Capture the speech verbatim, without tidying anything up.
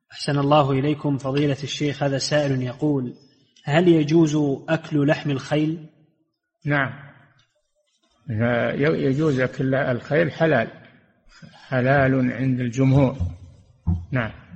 أحسن الله إليكم فضيلة الشيخ. هذا سائل يقول: هل يجوز أكل لحم الخيل؟ نعم، يجوز أكل الخيل، حلال حلال عند الجمهور. نعم.